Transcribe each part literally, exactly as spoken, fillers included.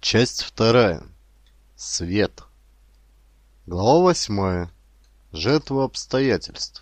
Часть вторая. Свет. Глава восьмая. Жертва обстоятельств.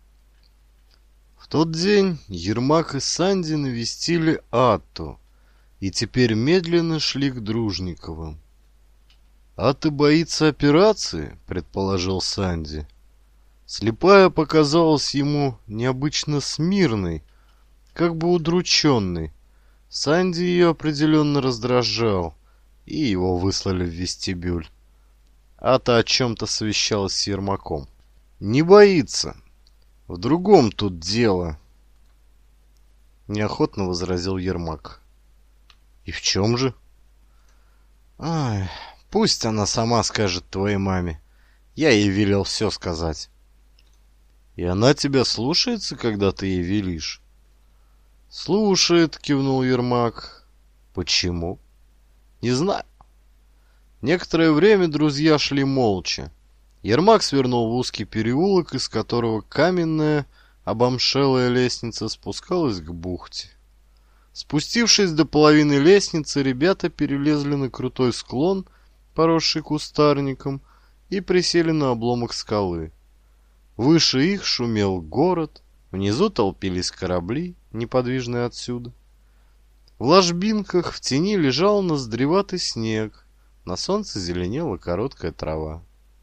В тот день Ермак и Санди навестили Атту и теперь медленно шли к Дружниковым. «Атта боится операции», — предположил Санди. Слепая показалась ему необычно смирной, как бы удрученной. Санди ее определенно раздражал, и его выслали в вестибюль. Ата о чем-то совещалась с Ермаком. «Не боится. В другом тут дело», — неохотно возразил Ермак. «И в чем же?» «Ай, пусть она сама скажет твоей маме. Я ей велел все сказать». «И она тебя слушается, когда ты ей велишь?» «Слушает», — кивнул Ермак. «Почему?» «Не знаю». Некоторое время друзья шли молча. Ермак свернул в узкий переулок, из которого каменная, обомшелая лестница спускалась к бухте. Спустившись до половины лестницы, ребята перелезли на крутой склон, поросший кустарником, и присели на обломок скалы. Выше их шумел город, внизу толпились корабли, неподвижные отсюда. В ложбинках в тени лежал ноздреватый снег, на солнце зеленела короткая трава.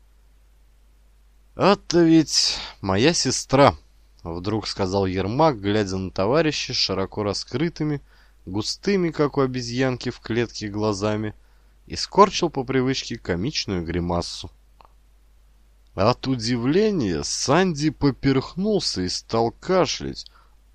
«Это ведь моя сестра», — вдруг сказал Ермак, глядя на товарища широко раскрытыми, густыми, как у обезьянки в клетке, глазами, и скорчил по привычке комичную гримассу. От удивления Санди поперхнулся и стал кашлять.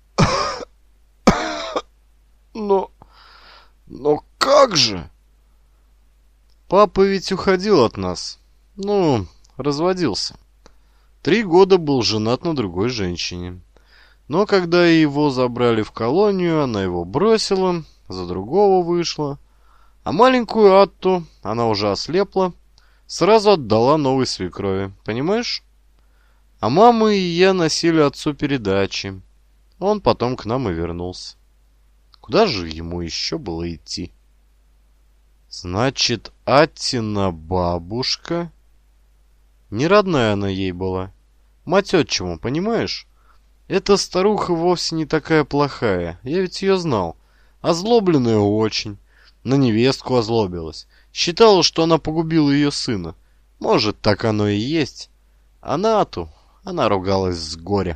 «Но... но как же?» «Папа ведь уходил от нас. Ну, разводился. Три года был женат на другой женщине. Но когда его забрали в колонию, она его бросила, за другого вышла. А маленькую Атту, она уже ослепла, сразу отдала новой свекрови. Понимаешь? А мама и я носили отцу передачи. Он потом к нам и вернулся. Куда же ему еще было идти?» «Значит, Аттина бабушка...» Не родная она ей была. Мать отчиму, понимаешь? Эта старуха вовсе не такая плохая. Я ведь ее знал. Озлобленная очень. На невестку озлобилась. Считала, что она погубила ее сына. Может, так оно и есть. А на Атту она ругалась с горя.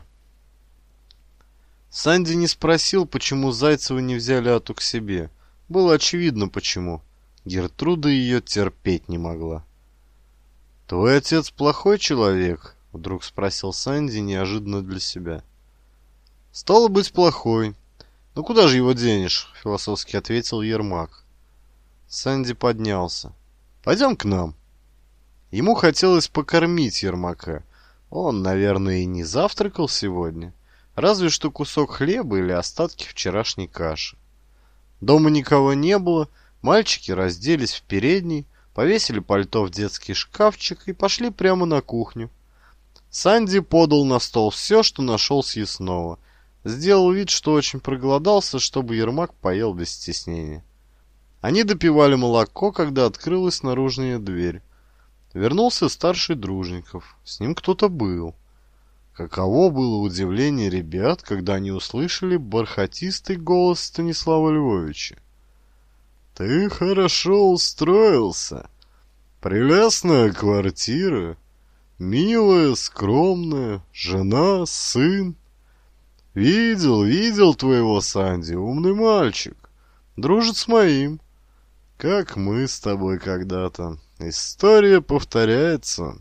Санди не спросил, почему Зайцевы не взяли Атту к себе. Было очевидно, почему. Гертруда ее терпеть не могла. «Твой отец плохой человек?» — вдруг спросил Санди неожиданно для себя. «Стало быть, плохой. Ну куда же его денешь?» — философски ответил Ермак. Санди поднялся. «Пойдем к нам». Ему хотелось покормить Ермака. Он, наверное, и не завтракал сегодня. Разве что кусок хлеба или остатки вчерашней каши. Дома никого не было. Мальчики разделись в передней, повесили пальто в детский шкафчик и пошли прямо на кухню. Санди подал на стол все, что нашел съестного. Сделал вид, что очень проголодался, чтобы Ермак поел без стеснения. Они допивали молоко, когда открылась наружная дверь. Вернулся старший Дружников. С ним кто-то был. Каково было удивление ребят, когда они услышали бархатистый голос Станислава Львовича. «Ты хорошо устроился. Прелестная квартира. Милая, скромная, жена, сын. Видел, видел твоего Санди, умный мальчик. Дружит с моим. Как мы с тобой когда-то. История повторяется».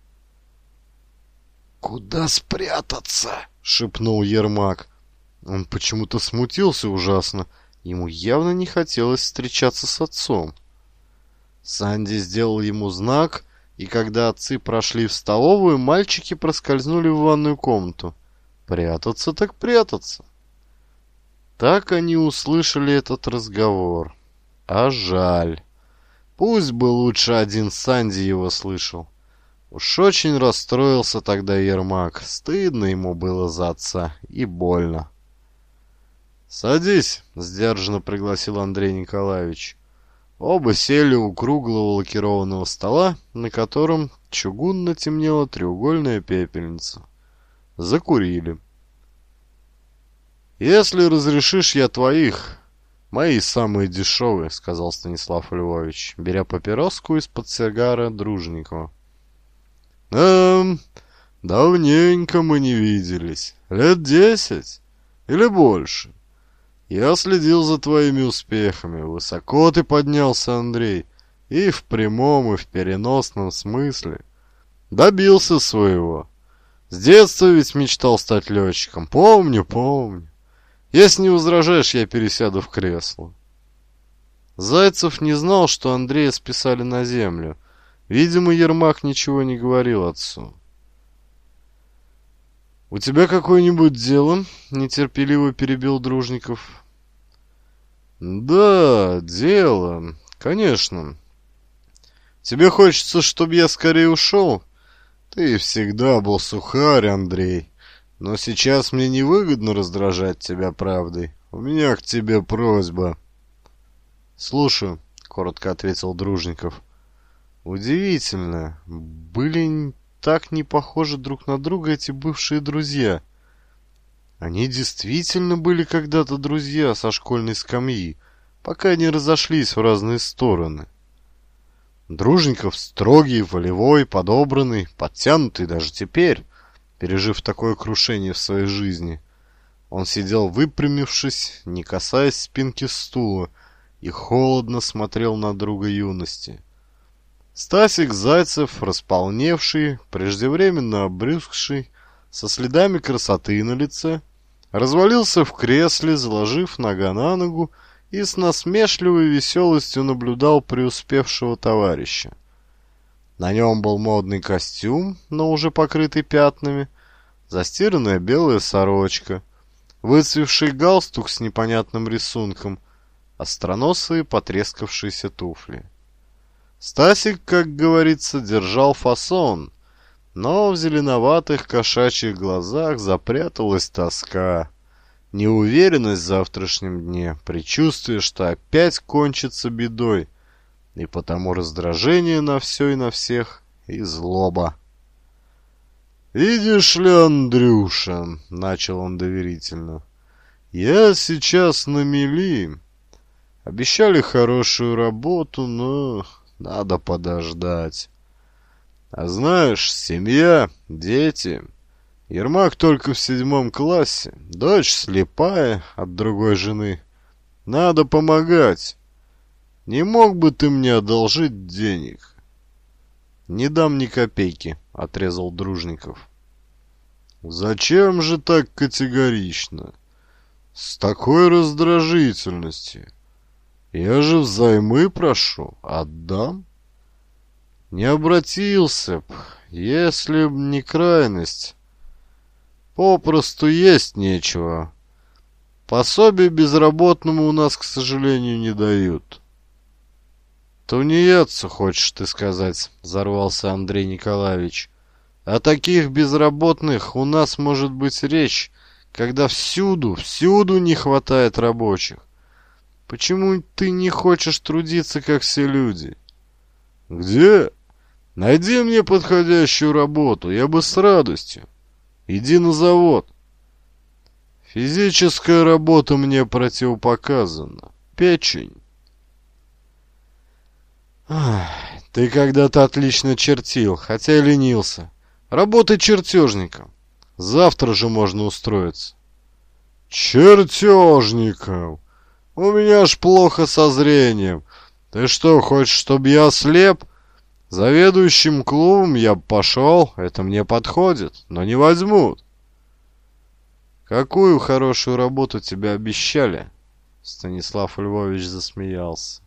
«Куда спрятаться?» — шепнул Ермак. Он почему-то смутился ужасно. Ему явно не хотелось встречаться с отцом. Санди сделал ему знак, и когда отцы прошли в столовую, мальчики проскользнули в ванную комнату. Прятаться так прятаться. Так они услышали этот разговор. А жаль. Пусть бы лучше один Санди его слышал. Уж очень расстроился тогда Ермак. Стыдно ему было за отца и больно. «Садись», — сдержанно пригласил Андрей Николаевич. Оба сели у круглого лакированного стола, на котором чугунно темнела треугольная пепельница. Закурили. «Если разрешишь, я твоих, мои самые дешевые», — сказал Станислав Львович, беря папироску из-под сигара Дружникова. «Эм, давненько мы не виделись. Лет десять или больше. Я следил за твоими успехами. Высоко ты поднялся, Андрей, и в прямом, и в переносном смысле. Добился своего. С детства ведь мечтал стать летчиком. Помню, помню. Если не возражаешь, я пересяду в кресло». Зайцев не знал, что Андрея списали на землю. Видимо, Ермак ничего не говорил отцу. «У тебя какое-нибудь дело?» — нетерпеливо перебил Дружников. «Да, дело, конечно. Тебе хочется, чтобы я скорее ушел? Ты всегда был сухарь, Андрей. Но сейчас мне невыгодно раздражать тебя правдой. У меня к тебе просьба». «Слушаю», — коротко ответил Дружников. Удивительно, были так не похожи друг на друга эти бывшие друзья. Они действительно были когда-то друзья со школьной скамьи, пока не разошлись в разные стороны. Дружников строгий, волевой, подобранный, подтянутый даже теперь, пережив такое крушение в своей жизни. Он сидел выпрямившись, не касаясь спинки стула, и холодно смотрел на друга юности. Стасик Зайцев, располневший, преждевременно обрюзгший, со следами красоты на лице, развалился в кресле, заложив нога на ногу, и с насмешливой веселостью наблюдал преуспевшего товарища. На нем был модный костюм, но уже покрытый пятнами, застиранная белая сорочка, выцвевший галстук с непонятным рисунком, остроносые потрескавшиеся туфли. Стасик, как говорится, держал фасон, но в зеленоватых кошачьих глазах запряталась тоска, неуверенность в завтрашнем дне, предчувствие, что опять кончится бедой, и потому раздражение на все и на всех, и злоба. «Видишь ли, Андрюша, — начал он доверительно, — я сейчас на мели. Обещали хорошую работу, но надо подождать. А знаешь, семья, дети. Ермак только в седьмом классе, дочь слепая от другой жены. Надо помогать. Не мог бы ты мне одолжить денег?» «Не дам ни копейки», — отрезал Дружников. «Зачем же так категорично? С такой раздражительностью? Я же взаймы прошу, отдам. Не обратился б, если б не крайность. Попросту есть нечего. Пособие безработному у нас, к сожалению, не дают». «Тунеядцу, хочешь ты сказать?» — взорвался Андрей Николаевич. «О таких безработных у нас может быть речь, когда всюду, всюду не хватает рабочих. Почему ты не хочешь трудиться, как все люди?» «Где? Найди мне подходящую работу, я бы с радостью. Иди на завод». «Физическая работа мне противопоказана. Печень». «Ах, ты когда-то отлично чертил, хотя и ленился. Работай чертежником. Завтра же можно устроиться». «Чертежником? У меня ж плохо со зрением. Ты что, хочешь, чтобы я слеп? Заведующим клубом я б пошел, это мне подходит, но не возьмут». «Какую хорошую работу тебе обещали?» Станислав Львович засмеялся.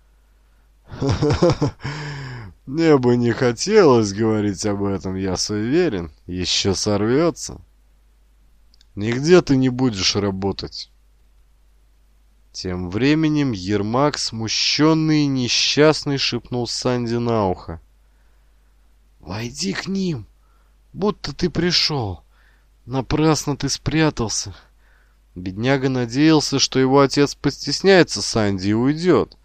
«Мне бы не хотелось говорить об этом, я суеверен. Еще сорвется. Нигде ты не будешь работать». Тем временем Ермак, смущенный и несчастный, шепнул Санде на ухо: «Войди к ним, будто ты пришел. Напрасно ты спрятался». Бедняга надеялся, что его отец постесняется Санди и уйдет,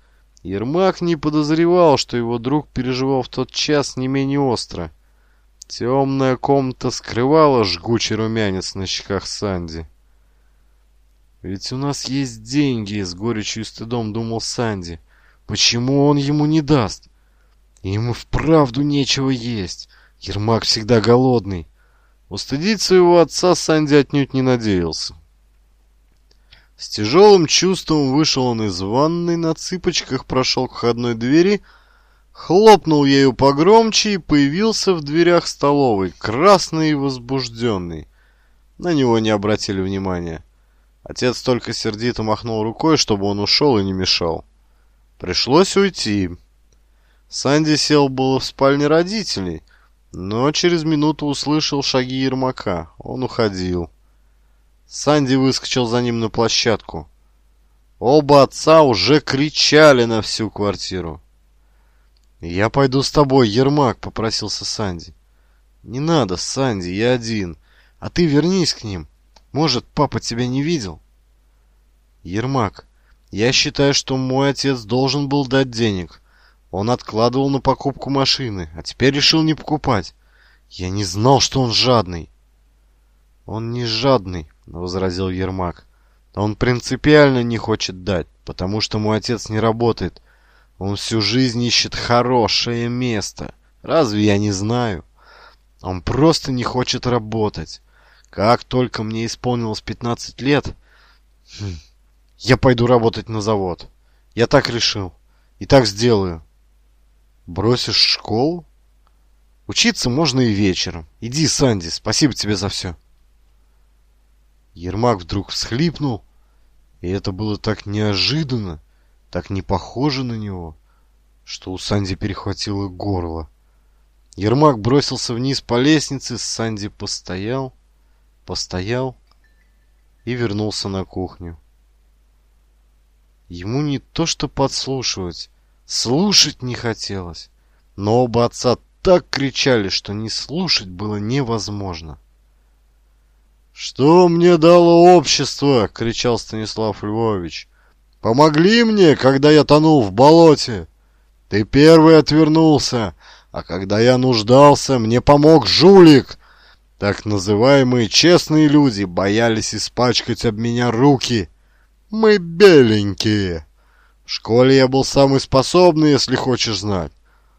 Ермак не подозревал, что его друг переживал в тот час не менее остро. Темная комната скрывала жгучий румянец на щеках Санди. «Ведь у нас есть деньги», — с горечью и стыдом думал Санди. «Почему он ему не даст? Ему вправду нечего есть. Ермак всегда голодный». Устыдить своего отца Санди отнюдь не надеялся. С тяжелым чувством вышел он из ванной, на цыпочках прошел к входной двери, хлопнул ею погромче и появился в дверях столовой, красный и возбужденный. На него не обратили внимания. Отец только сердито махнул рукой, чтобы он ушел и не мешал. Пришлось уйти. Санди сел было в спальне родителей, но через минуту услышал шаги Ермака. Он уходил. Санди выскочил за ним на площадку. Оба отца уже кричали на всю квартиру. «Я пойду с тобой, Ермак», — попросился Санди. «Не надо, Санди, я один. А ты вернись к ним. Может, папа тебя не видел?» «Ермак, я считаю, что мой отец должен был дать денег. Он откладывал на покупку машины, а теперь решил не покупать. Я не знал, что он жадный». «Он не жадный», — возразил Ермак. «Он принципиально не хочет дать, потому что мой отец не работает. Он всю жизнь ищет хорошее место. Разве я не знаю? Он просто не хочет работать. Как только мне исполнилось пятнадцать лет, я пойду работать на завод. Я так решил. И так сделаю». «Бросишь школу? Учиться можно и вечером. Иди, Санди, спасибо тебе за все». Ермак вдруг всхлипнул, и это было так неожиданно, так не похоже на него, что у Санди перехватило горло. Ермак бросился вниз по лестнице, Санди постоял, постоял и вернулся на кухню. Ему не то что подслушивать, слушать не хотелось, но оба отца так кричали, что не слушать было невозможно. «Что мне дало общество?» — кричал Станислав Львович. «Помогли мне, когда я тонул в болоте. Ты первый отвернулся, а когда я нуждался, мне помог жулик. Так называемые честные люди боялись испачкать об меня руки. Мы беленькие. В школе я был самый способный, если хочешь знать.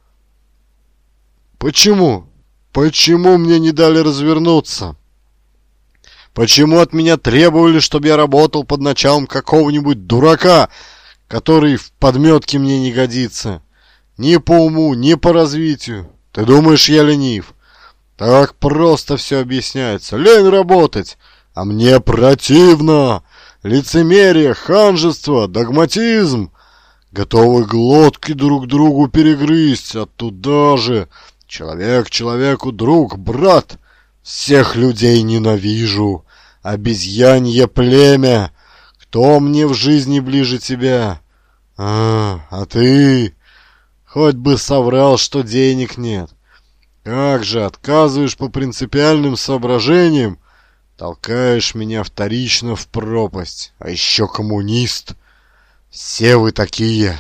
Почему? Почему мне не дали развернуться? Почему от меня требовали, чтобы я работал под началом какого-нибудь дурака, который в подметке мне не годится? Ни по уму, ни по развитию. Ты думаешь, я ленив? Так просто все объясняется. Лень работать, а мне противно. Лицемерие, ханжество, догматизм. Готовы глотки друг другу перегрызть, а туда же человек человеку друг, брат. Всех людей ненавижу. Обезьянье племя. Кто мне в жизни ближе тебя? А, а ты? Хоть бы соврал, что денег нет. Как же, отказываешь по принципиальным соображениям? Толкаешь меня вторично в пропасть. А еще коммунист. Все вы такие.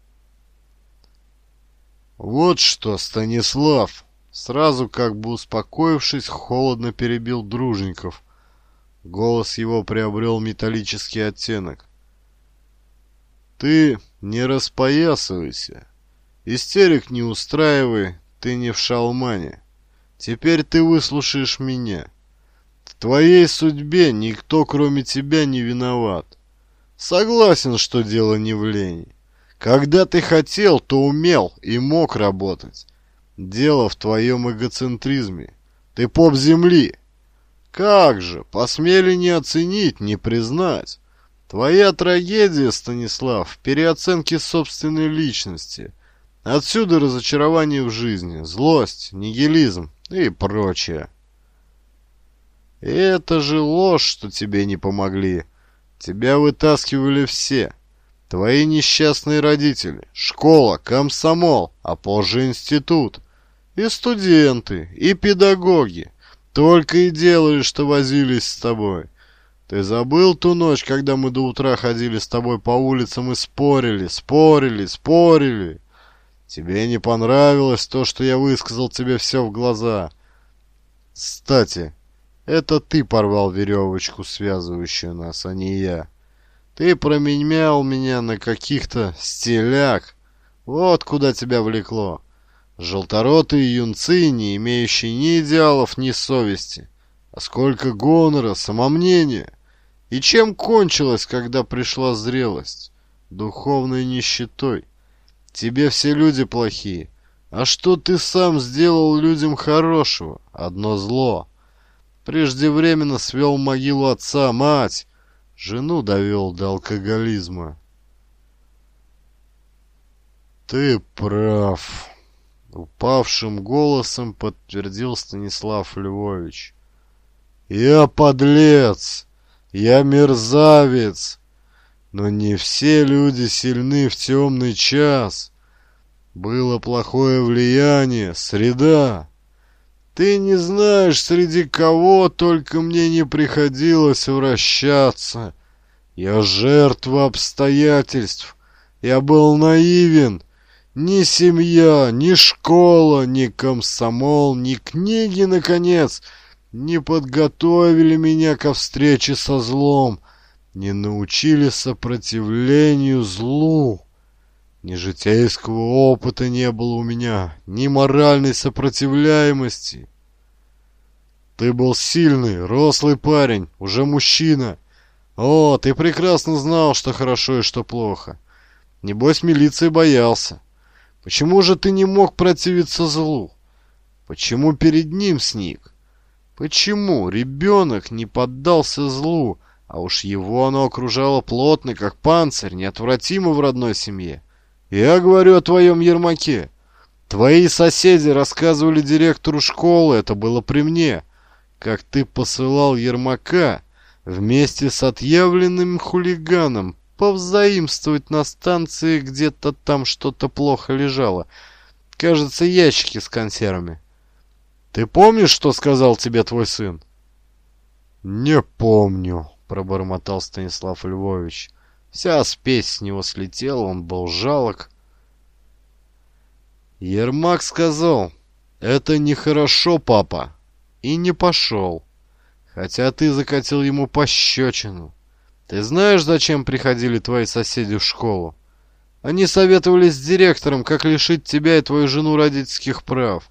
Вот что, Станислав, сразу как бы успокоившись, холодно перебил Дружинников. Голос его приобрел металлический оттенок. Ты не распоясывайся. Истерик не устраивай, ты не в шалмане. Теперь ты выслушаешь меня. В твоей судьбе никто, кроме тебя, не виноват. Согласен, что дело не в лени. Когда ты хотел, то умел и мог работать. Дело в твоем эгоцентризме. Ты поп земли. Как же, посмели не оценить, не признать. Твоя трагедия, Станислав, в переоценке собственной личности. Отсюда разочарование в жизни, злость, нигилизм и прочее. И это же ложь, что тебе не помогли. Тебя вытаскивали все. Твои несчастные родители, школа, комсомол, а позже институт. И студенты, и педагоги. Только и делали, что возились с тобой. Ты забыл ту ночь, когда мы до утра ходили с тобой по улицам и спорили, спорили, спорили? Тебе не понравилось то, что я высказал тебе все в глаза. Кстати, это ты порвал веревочку, связывающую нас, а не я. Ты променял меня на каких-то стиляк. Вот куда тебя влекло. Желторотые юнцы, не имеющие ни идеалов, ни совести. А сколько гонора, самомнения. И чем кончилось, когда пришла зрелость? Духовной нищетой. Тебе все люди плохие. А что ты сам сделал людям хорошего? Одно зло. Преждевременно свел в могилу отца, мать. Жену довел до алкоголизма. Ты прав. Упавшим голосом подтвердил Станислав Львович. Я подлец. Я мерзавец. Но не все люди сильны в темный час. Было плохое влияние, среда. Ты не знаешь, среди кого только мне не приходилось вращаться. Я жертва обстоятельств. Я был наивен. Ни семья, ни школа, ни комсомол, ни книги, наконец, не подготовили меня ко встрече со злом, не научили сопротивлению злу. Ни житейского опыта не было у меня, ни моральной сопротивляемости. Ты был сильный, рослый парень, уже мужчина. О, ты прекрасно знал, что хорошо и что плохо. Небось, милиции боялся. Почему же ты не мог противиться злу? Почему перед ним сник? Почему ребенок не поддался злу, а уж его оно окружало плотно, как панцирь, неотвратимо в родной семье? Я говорю о твоем Ермаке. Твои соседи рассказывали директору школы, это было при мне, как ты посылал Ермака вместе с отъявленным хулиганом повзаимствовать на станции, где-то там что-то плохо лежало. Кажется, ящики с консервами. Ты помнишь, что сказал тебе твой сын? Не помню, пробормотал Станислав Львович. Вся спесь с него слетела, он был жалок. Ермак сказал: это нехорошо, папа, и не пошел. Хотя ты закатил ему пощечину. Ты знаешь, зачем приходили твои соседи в школу? Они советовались с директором, как лишить тебя и твою жену родительских прав.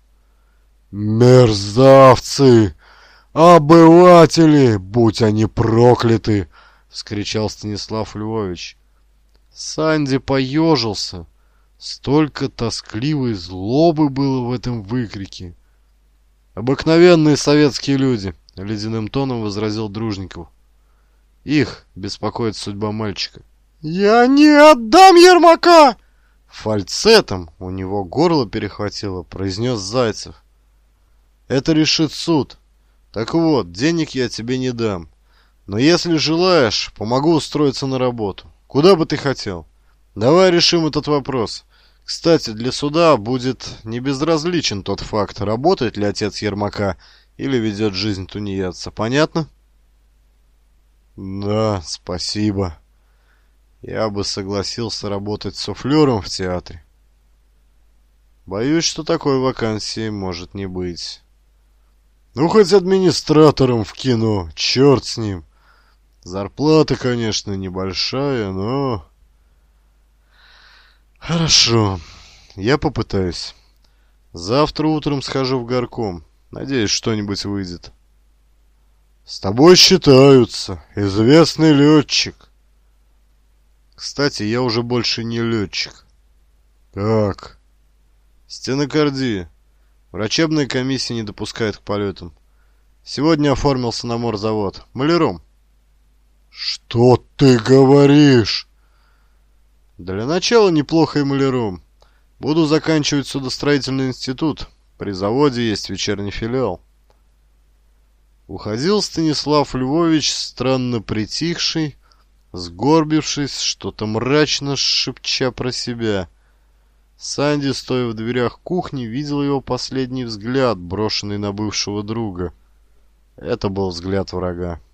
«Мерзавцы! Обыватели! Будь они прокляты!» — вскричал Станислав Львович. Санди поежился. Столько тоскливой злобы было в этом выкрике. «Обыкновенные советские люди», — ледяным тоном возразил Дружников. «Их беспокоит судьба мальчика». «Я не отдам Ермака!» Фальцетом, у него горло перехватило, произнес Зайцев. «Это решит суд. Так вот, денег я тебе не дам. Но если желаешь, помогу устроиться на работу. Куда бы ты хотел? Давай решим этот вопрос. Кстати, для суда будет небезразличен тот факт, работает ли отец Ермака или ведет жизнь тунеядца. Понятно?» «Да, спасибо. Я бы согласился работать суфлером в театре. Боюсь, что такой вакансии может не быть. Ну, хоть администратором в кино, черт с ним. Зарплата, конечно, небольшая, но... Хорошо, я попытаюсь. Завтра утром схожу в горком. Надеюсь, что-нибудь выйдет. С тобой считаются. Известный летчик. Кстати, я уже больше не летчик. Так. Стенокардия. Врачебная комиссия не допускает к полетам. Сегодня оформился на морзавод. Маляром. Что ты говоришь? Для начала неплохо и маляром. Буду заканчивать судостроительный институт. При заводе есть вечерний филиал. Уходил Станислав Львович, странно притихший, сгорбившись, что-то мрачно шепча про себя. Санди, стоя в дверях кухни, видел его последний взгляд, брошенный на бывшего друга. Это был взгляд врага.